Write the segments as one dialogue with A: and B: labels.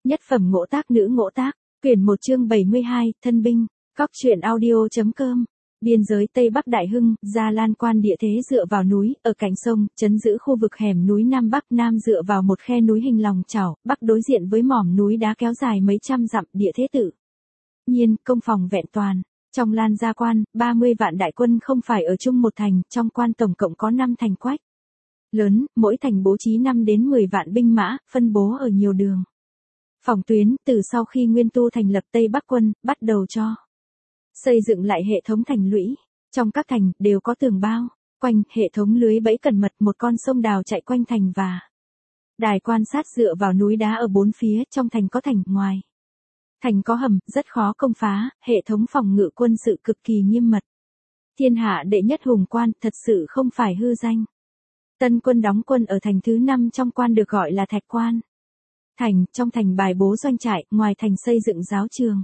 A: Nhất phẩm ngỗ tác nữ ngỗ tác, quyển 1 chương 72, thân binh, Cóc truyện audio.com. Biên giới Tây Bắc Đại Hưng, Gia Lan quan địa thế dựa vào núi, ở cạnh sông, trấn giữ khu vực hẻm núi Nam Bắc, Nam dựa vào một khe núi hình lòng chảo, Bắc đối diện với mỏm núi đá kéo dài mấy trăm dặm, địa thế tự nhiên, công phòng vẹn toàn. Trong Lan Gia quan, 30 vạn đại quân không phải ở chung một thành, trong quan tổng cộng có 5 thành quách lớn, mỗi thành bố trí 5 đến 10 vạn binh mã, phân bố ở nhiều đường phòng tuyến. Từ sau khi Nguyên Tu thành lập Tây Bắc quân, bắt đầu cho xây dựng lại hệ thống thành lũy. Trong các thành, đều có tường bao quanh, hệ thống lưới bẫy cẩn mật, một con sông đào chạy quanh thành và đài quan sát dựa vào núi đá ở bốn phía. Trong thành có thành, ngoài thành có hầm, rất khó công phá, hệ thống phòng ngự quân sự cực kỳ nghiêm mật. Thiên hạ đệ nhất hùng quan, thật sự không phải hư danh. Tân quân đóng quân ở thành thứ 5 trong quan được gọi là Thạch Quan. Trong thành bài bố doanh trại, ngoài thành xây dựng giáo trường.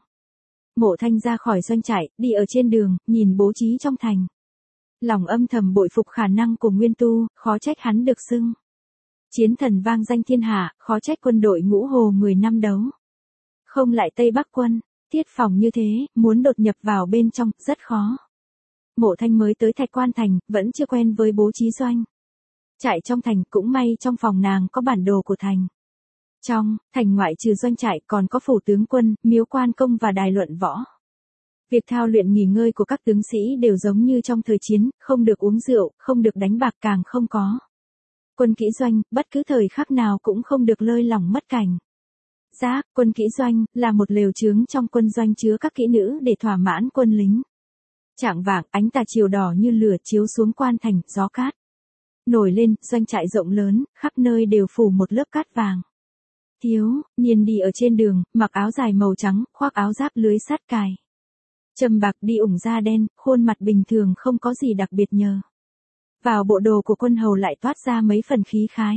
A: Mộ Thanh ra khỏi doanh trại, đi ở trên đường, nhìn bố trí trong thành. Lòng âm thầm bội phục khả năng của Nguyên Tu, khó trách hắn được xưng chiến thần vang danh thiên hạ, khó trách quân đội Ngũ Hồ 10 năm đấu không lại Tây Bắc quân. Thiết phòng như thế, muốn đột nhập vào bên trong, rất khó. Mộ Thanh mới tới Thạch Quan thành, vẫn chưa quen với bố trí doanh trại trong thành, cũng may trong phòng nàng có bản đồ của thành. Trong thành ngoại trừ doanh trại còn có phủ tướng quân, miếu quan công và đài luận võ. Việc thao luyện nghỉ ngơi của các tướng sĩ đều giống như trong thời chiến, không được uống rượu, không được đánh bạc, càng không có quân kỹ doanh, bất cứ thời khắc nào cũng không được lơi lỏng mất cảnh giác. Quân kỹ doanh là một lều chướng trong quân doanh chứa các kỹ nữ để thỏa mãn quân lính. Chạng vạng, ánh tà chiều đỏ như lửa chiếu xuống quan thành, gió cát nổi lên, doanh trại rộng lớn, khắp nơi đều phủ một lớp cát vàng. Thiếu niên đi ở trên đường, mặc áo dài màu trắng, khoác áo giáp lưới sắt cài châm bạc, đi ủng da đen, khuôn mặt bình thường không có gì đặc biệt, nhờ vào bộ đồ của quân hầu lại toát ra mấy phần khí khái.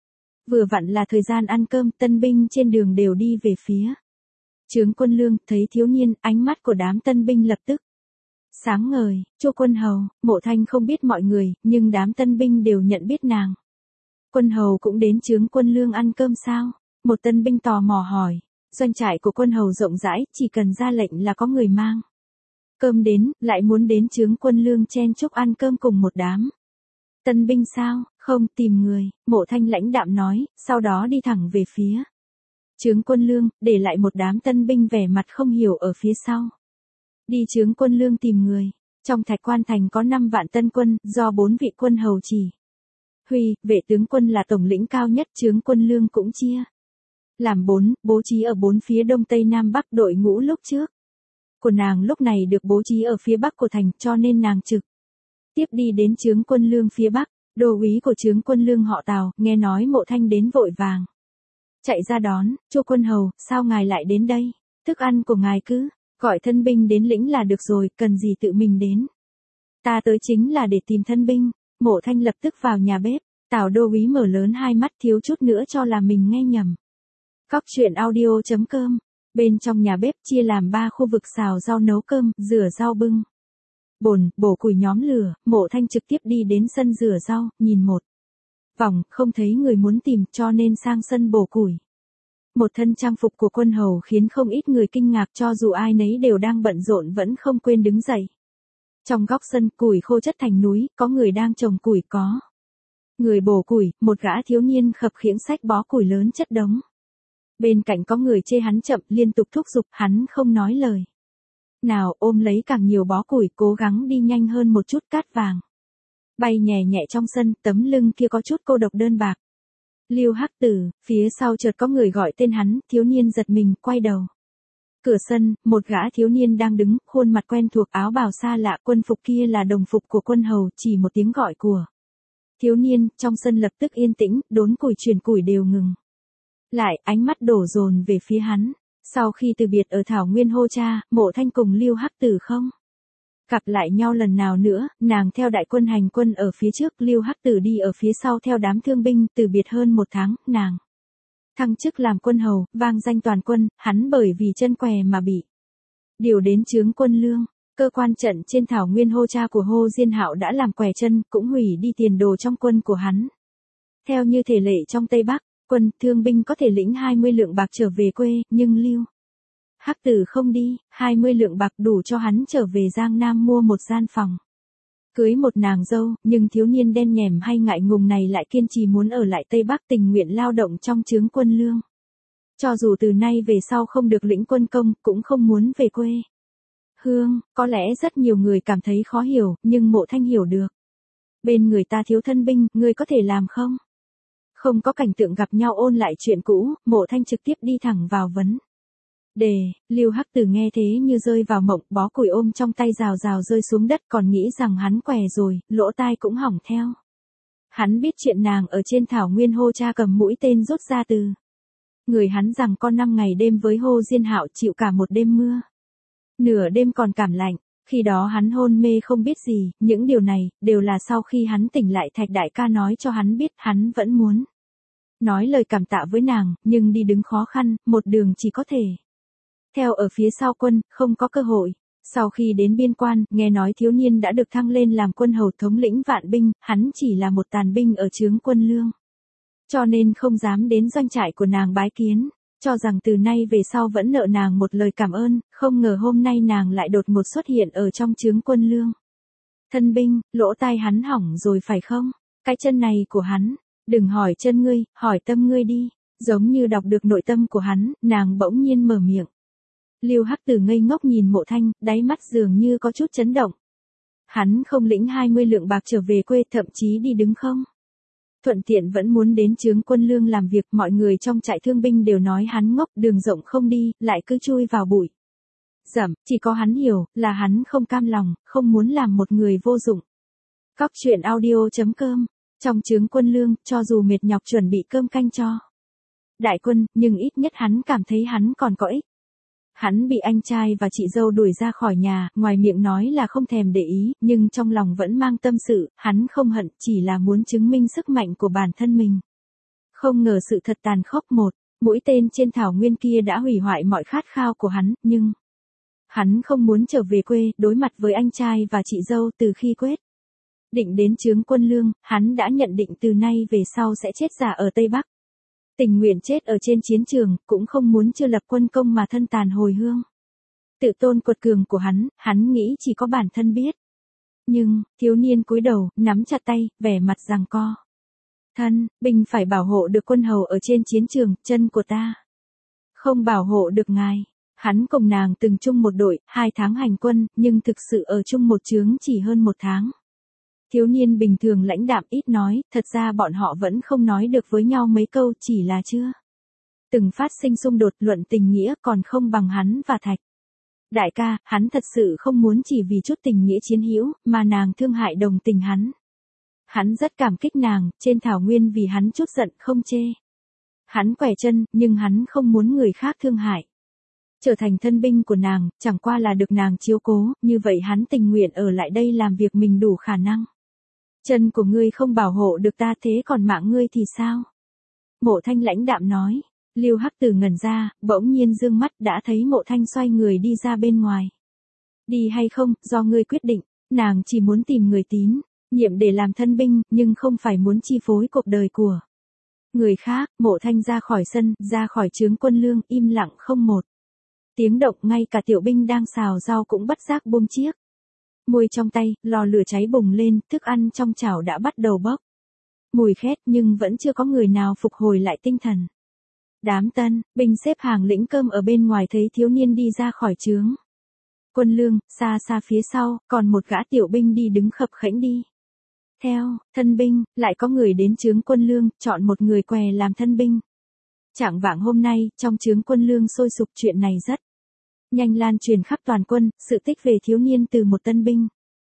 A: Vừa vặn là thời gian ăn cơm, tân binh trên đường đều đi về phía trướng quân lương. Thấy thiếu niên, ánh mắt của đám tân binh lập tức sáng ngời. Chu quân hầu. Mộ Thanh không biết mọi người, nhưng đám tân binh đều nhận biết nàng. Quân hầu cũng đến trướng quân lương ăn cơm sao? Một tân binh tò mò hỏi. Doanh trại của quân hầu rộng rãi, chỉ cần ra lệnh là có người mang cơm đến, lại muốn đến trướng quân lương chen chúc ăn cơm cùng một đám tân binh sao? Không, tìm người. Mộ Thanh lãnh đạm nói, sau đó đi thẳng về phía trướng quân lương, để lại một đám tân binh vẻ mặt không hiểu ở phía sau. Đi trướng quân lương tìm người. Trong Thạch Quan thành có 5 vạn tân quân, do 4 vị quân hầu chỉ huy, vệ tướng quân là tổng lĩnh cao nhất. Trướng quân lương cũng chia làm 4, bố trí ở 4 phía đông tây nam bắc. Đội ngũ lúc trước của nàng lúc này được bố trí ở phía bắc của thành, cho nên nàng trực tiếp đi đến trướng quân lương phía bắc. Đô úy của trướng quân lương họ Tào, nghe nói Mộ Thanh đến vội vàng chạy ra đón. Chu quân hầu, sao ngài lại đến đây? Thức ăn của ngài cứ gọi thân binh đến lĩnh là được rồi, cần gì tự mình đến? Ta tới chính là để tìm thân binh. Mộ Thanh lập tức vào nhà bếp. Tào đô úy mở lớn hai mắt, thiếu chút nữa cho là mình nghe nhầm. Cóc truyện audio.com. Bên trong nhà bếp chia làm 3 khu vực: xào rau, nấu cơm, rửa rau, bưng bồn, bổ củi, nhóm lửa. Mộ Thanh trực tiếp đi đến sân rửa rau, nhìn một vòng, không thấy người muốn tìm, cho nên sang sân bổ củi. Một thân trang phục của quân hầu khiến không ít người kinh ngạc, cho dù ai nấy đều đang bận rộn vẫn không quên đứng dậy. Trong góc sân, củi khô chất thành núi, có người đang trồng củi, có người bổ củi. Một gã thiếu niên khập khiễng xách bó củi lớn chất đống. Bên cạnh có người chê hắn chậm, liên tục thúc giục, hắn không nói lời nào, ôm lấy càng nhiều bó củi, cố gắng đi nhanh hơn một chút. Cát vàng bay nhẹ nhẹ trong sân, tấm lưng kia có chút cô độc đơn bạc. Lưu Hắc Tử. Phía sau chợt có người gọi tên hắn, thiếu niên giật mình, quay đầu. Cửa sân, một gã thiếu niên đang đứng, khuôn mặt quen thuộc, áo bào xa lạ, quân phục kia là đồng phục của quân hầu. Chỉ một tiếng gọi của thiếu niên, trong sân lập tức yên tĩnh, đốn củi chuyển củi đều ngừng lại, ánh mắt đổ dồn về phía hắn. Sau khi từ biệt ở thảo nguyên Hô Cha, Mộ Thanh cùng Lưu Hắc Tử không gặp lại nhau lần nào nữa. Nàng theo đại quân hành quân ở phía trước, Lưu Hắc Tử đi ở phía sau theo đám thương binh. Từ biệt hơn 1 tháng, nàng thăng chức làm quân hầu, vang danh toàn quân. Hắn bởi vì chân què mà bị điều đến trướng quân lương. Cơ quan trận trên thảo nguyên Hô Cha của Hô Diên Hạo đã làm què chân, cũng hủy đi tiền đồ trong quân của hắn. Theo như thể lệ trong Tây Bắc, Quân, thương binh có thể lĩnh 20 lượng bạc trở về quê, nhưng Lưu Hắc Tử không đi, 20 lượng bạc đủ cho hắn trở về Giang Nam mua một gian phòng. Cưới một nàng dâu, nhưng thiếu niên đen nhẻm hay ngại ngùng này lại kiên trì muốn ở lại Tây Bắc tình nguyện lao động trong chướng quân lương. Cho dù từ nay về sau không được lĩnh quân công, cũng không muốn về quê. Hương, có lẽ rất nhiều người cảm thấy khó hiểu, nhưng Mộ Thanh hiểu được. Bên người ta thiếu thân binh, ngươi có thể làm không? Không có cảnh tượng gặp nhau ôn lại chuyện cũ, Mộ Thanh trực tiếp đi thẳng vào vấn đề. Lưu Hắc Tử nghe thế như rơi vào mộng, bó củi ôm trong tay rào rào rơi xuống đất, còn nghĩ rằng hắn què rồi, lỗ tai cũng hỏng theo. Hắn biết chuyện nàng ở trên thảo nguyên hô cha cầm mũi tên rút ra từ người hắn, rằng con 5 ngày đêm với Hô Diên Hạo chịu cả một đêm mưa. Nửa đêm còn cảm lạnh, khi đó hắn hôn mê không biết gì, những điều này, đều là sau khi hắn tỉnh lại Thạch đại ca nói cho hắn biết, hắn vẫn muốn nói lời cảm tạ với nàng, nhưng đi đứng khó khăn, một đường chỉ có thể theo ở phía sau quân, không có cơ hội. Sau khi đến biên quan, nghe nói thiếu niên đã được thăng lên làm quân hầu thống lĩnh vạn binh, hắn chỉ là một tàn binh ở chướng quân lương. Cho nên không dám đến doanh trại của nàng bái kiến, cho rằng từ nay về sau vẫn nợ nàng một lời cảm ơn, không ngờ hôm nay nàng lại đột ngột xuất hiện ở trong chướng quân lương. Thân binh, lỗ tai hắn hỏng rồi phải không? Cái chân này của hắn, đừng hỏi chân ngươi, hỏi tâm ngươi đi. Giống như đọc được nội tâm của hắn, nàng bỗng nhiên mở miệng. Lưu Hắc Tử ngây ngốc nhìn Mộ Thanh, đáy mắt dường như có chút chấn động. Hắn không lĩnh 20 lượng bạc trở về quê, thậm chí đi đứng không thuận tiện vẫn muốn đến chướng quân lương làm việc, mọi người trong trại thương binh đều nói hắn ngốc, đường rộng không đi, lại cứ chui vào bụi rậm, chỉ có hắn hiểu, là hắn không cam lòng, không muốn làm một người vô dụng. Cóc truyện audio.com, trong chướng quân lương, cho dù mệt nhọc chuẩn bị cơm canh cho đại quân, nhưng ít nhất hắn cảm thấy hắn còn có ích. Hắn bị anh trai và chị dâu đuổi ra khỏi nhà, ngoài miệng nói là không thèm để ý, nhưng trong lòng vẫn mang tâm sự, hắn không hận, chỉ là muốn chứng minh sức mạnh của bản thân mình. Không ngờ sự thật tàn khốc, một mũi tên trên thảo nguyên kia đã hủy hoại mọi khát khao của hắn, nhưng hắn không muốn trở về quê, đối mặt với anh trai và chị dâu. Từ khi quyết định đến chướng quân lương, hắn đã nhận định từ nay về sau sẽ chết giả ở Tây Bắc. Tình nguyện chết ở trên chiến trường, cũng không muốn chưa lập quân công mà thân tàn hồi hương. Tự tôn quật cường của hắn nghĩ chỉ có bản thân biết. Nhưng, thiếu niên cúi đầu, nắm chặt tay, vẻ mặt giằng co. Thân, binh phải bảo hộ được quân hầu ở trên chiến trường, chân của ta không bảo hộ được ngài. Hắn cùng nàng từng chung một đội, 2 tháng hành quân, nhưng thực sự ở chung một chướng chỉ hơn 1 tháng. Thiếu niên bình thường lãnh đạm ít nói, thật ra bọn họ vẫn không nói được với nhau mấy câu, chỉ là chưa từng phát sinh xung đột luận tình nghĩa, còn không bằng hắn và Thạch đại ca. Hắn thật sự không muốn chỉ vì chút tình nghĩa chiến hữu mà nàng thương hại đồng tình hắn. Hắn rất cảm kích nàng, trên thảo nguyên vì hắn chút giận không chê. Hắn quẻ chân, nhưng hắn không muốn người khác thương hại. Trở thành thân binh của nàng, chẳng qua là được nàng chiếu cố, như vậy hắn tình nguyện ở lại đây làm việc mình đủ khả năng. Chân của ngươi không bảo hộ được ta, thế còn mạng ngươi thì sao? Mộ Thanh lãnh đạm nói. Lưu Hắc Tử ngẩn ra, bỗng nhiên dương mắt đã thấy Mộ Thanh xoay người đi ra bên ngoài. Đi hay không, do ngươi quyết định, nàng chỉ muốn tìm người tín nhiệm để làm thân binh, nhưng không phải muốn chi phối cuộc đời của người khác. Mộ Thanh ra khỏi sân, ra khỏi chướng quân lương, im lặng không một tiếng động, ngay cả tiểu binh đang xào rau cũng bất giác buông chiếc muôi trong tay, lò lửa cháy bùng lên, thức ăn trong chảo đã bắt đầu bốc mùi khét, nhưng vẫn chưa có người nào phục hồi lại tinh thần. Đám tân binh xếp hàng lĩnh cơm ở bên ngoài thấy thiếu niên đi ra khỏi chướng quân lương, xa xa phía sau, còn một gã tiểu binh đi đứng khập khẽnh đi theo. Thân binh, lại có người đến chướng quân lương, chọn một người què làm thân binh. Chạng vạng hôm nay, trong chướng quân lương sôi sục, chuyện này rất nhanh lan truyền khắp toàn quân, sự tích về thiếu niên từ một tân binh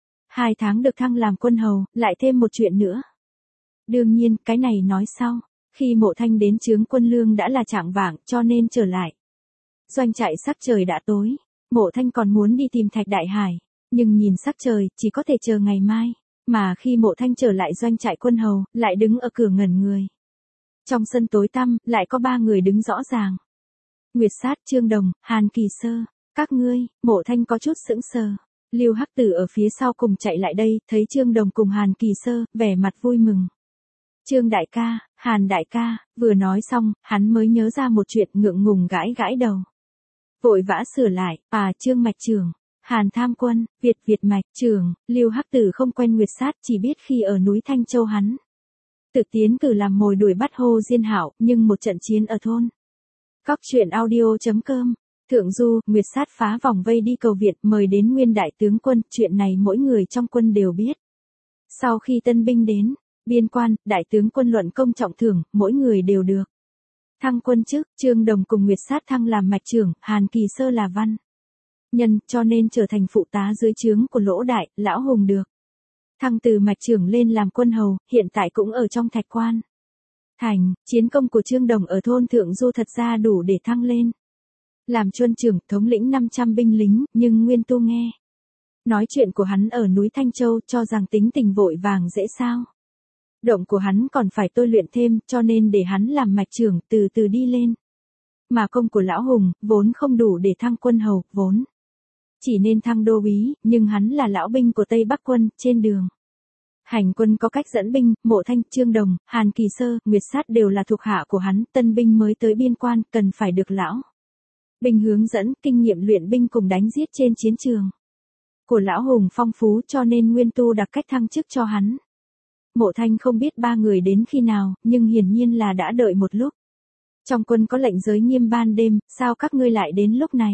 A: 2 tháng được thăng làm quân hầu, lại thêm một chuyện nữa. Đương nhiên, cái này nói sau. Khi Mộ Thanh đến chướng quân lương đã là chạng vạng, cho nên trở lại doanh trại sắc trời đã tối. Mộ Thanh còn muốn đi tìm Thạch Đại Hải, nhưng nhìn sắc trời, chỉ có thể chờ ngày mai. Mà khi Mộ Thanh trở lại doanh trại quân hầu, lại đứng ở cửa ngẩn người. Trong sân tối tăm, lại có 3 người đứng rõ ràng. Nguyệt Sát, Trương Đồng, Hàn Kỳ Sơ. Các ngươi. Mộ Thanh có chút sững sờ. Lưu Hắc Tử ở phía sau cùng chạy lại đây, thấy Trương Đồng cùng Hàn Kỳ Sơ, vẻ mặt vui mừng. Trương đại ca, Hàn đại ca, vừa nói xong, hắn mới nhớ ra một chuyện ngượng ngùng gãi gãi đầu. Vội vã sửa lại, Trương mạch trưởng, Hàn tham quân, Việt mạch trưởng, Lưu Hắc Tử không quen Nguyệt Sát chỉ biết khi ở núi Thanh Châu hắn. Tự tiến cử làm mồi đuổi bắt Hồ Diên Hạo, nhưng một trận chiến ở thôn. Cóc truyện audio.com. Thượng Du, Nguyệt Sát phá vòng vây đi cầu viện mời đến nguyên đại tướng quân, chuyện này mỗi người trong quân đều biết. Sau khi tân binh đến, biên quan, đại tướng quân luận công trọng thưởng, mỗi người đều được thăng quân chức, Trương Đồng cùng Nguyệt Sát thăng làm mạch trưởng, Hàn Kỳ Sơ là văn nhân, cho nên trở thành phụ tá dưới trướng của Lỗ Đại, Lão Hùng được thăng từ mạch trưởng lên làm quân hầu, hiện tại cũng ở trong Thạch Quan. Thành, chiến công của Trương Đồng ở thôn Thượng Du thật ra đủ để thăng lên làm chuân trưởng, thống lĩnh 500 binh lính, nhưng Nguyên Tu nghe nói chuyện của hắn ở núi Thanh Châu, cho rằng tính tình vội vàng dễ sao. Động của hắn còn phải tôi luyện thêm, cho nên để hắn làm mạch trưởng, từ từ đi lên. Mà công của Lão Hùng, vốn không đủ để thăng quân hầu, vốn chỉ nên thăng đô úy, nhưng hắn là lão binh của Tây Bắc quân, trên đường hành quân có cách dẫn binh, Mộ Thanh, Trương Đồng, Hàn Kỳ Sơ, Nguyệt Sát đều là thuộc hạ của hắn, tân binh mới tới biên quan, cần phải được lão binh hướng dẫn, kinh nghiệm luyện binh cùng đánh giết trên chiến trường của Lão Hùng phong phú, cho nên Nguyên Tu đặc cách thăng chức cho hắn. Mộ Thanh không biết ba người đến khi nào, nhưng hiển nhiên là đã đợi một lúc. Trong quân có lệnh giới nghiêm ban đêm, sao các ngươi lại đến lúc này?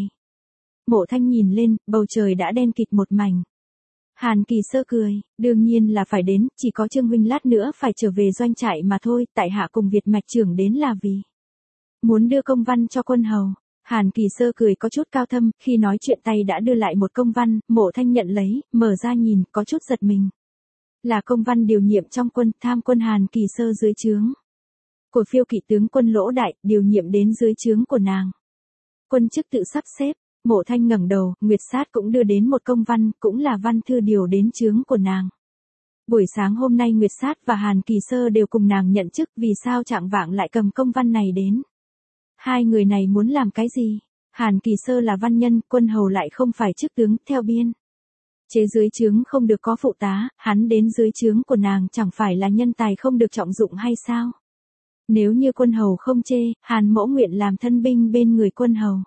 A: Mộ Thanh nhìn lên, bầu trời đã đen kịt một mảnh. Hàn Kỳ Sơ cười, đương nhiên là phải đến, chỉ có Trương huynh lát nữa phải trở về doanh trại mà thôi, tại hạ cùng Việt mạch trưởng đến là vì muốn đưa công văn cho quân hầu. Hàn Kỳ Sơ cười có chút cao thâm, khi nói chuyện tay đã đưa lại một công văn, Mộ Thanh nhận lấy, mở ra nhìn, có chút giật mình. Là công văn điều nhiệm trong quân, tham quân Hàn Kỳ Sơ dưới trướng của phiêu kỵ tướng quân Lỗ Đại, điều nhiệm đến dưới trướng của nàng. Quân chức tự sắp xếp, Mộ Thanh ngẩng đầu, Nguyệt Sát cũng đưa đến một công văn, cũng là văn thư điều đến trướng của nàng. Buổi sáng hôm nay Nguyệt Sát và Hàn Kỳ Sơ đều cùng nàng nhận chức, vì sao chạng vạng lại cầm công văn này đến? Hai người này muốn làm cái gì? Hàn Kỳ Sơ là văn nhân, quân hầu lại không phải chức tướng, theo biên chế dưới trướng không được có phụ tá, hắn đến dưới trướng của nàng chẳng phải là nhân tài không được trọng dụng hay sao? Nếu như quân hầu không chê, Hàn mẫu nguyện làm thân binh bên người quân hầu.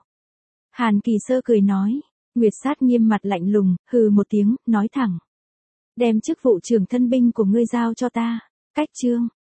A: Hàn Kỳ Sơ cười nói, Nguyệt Sát nghiêm mặt lạnh lùng, hừ một tiếng, nói thẳng. Đem chức vụ trưởng thân binh của ngươi giao cho ta. Cách chương.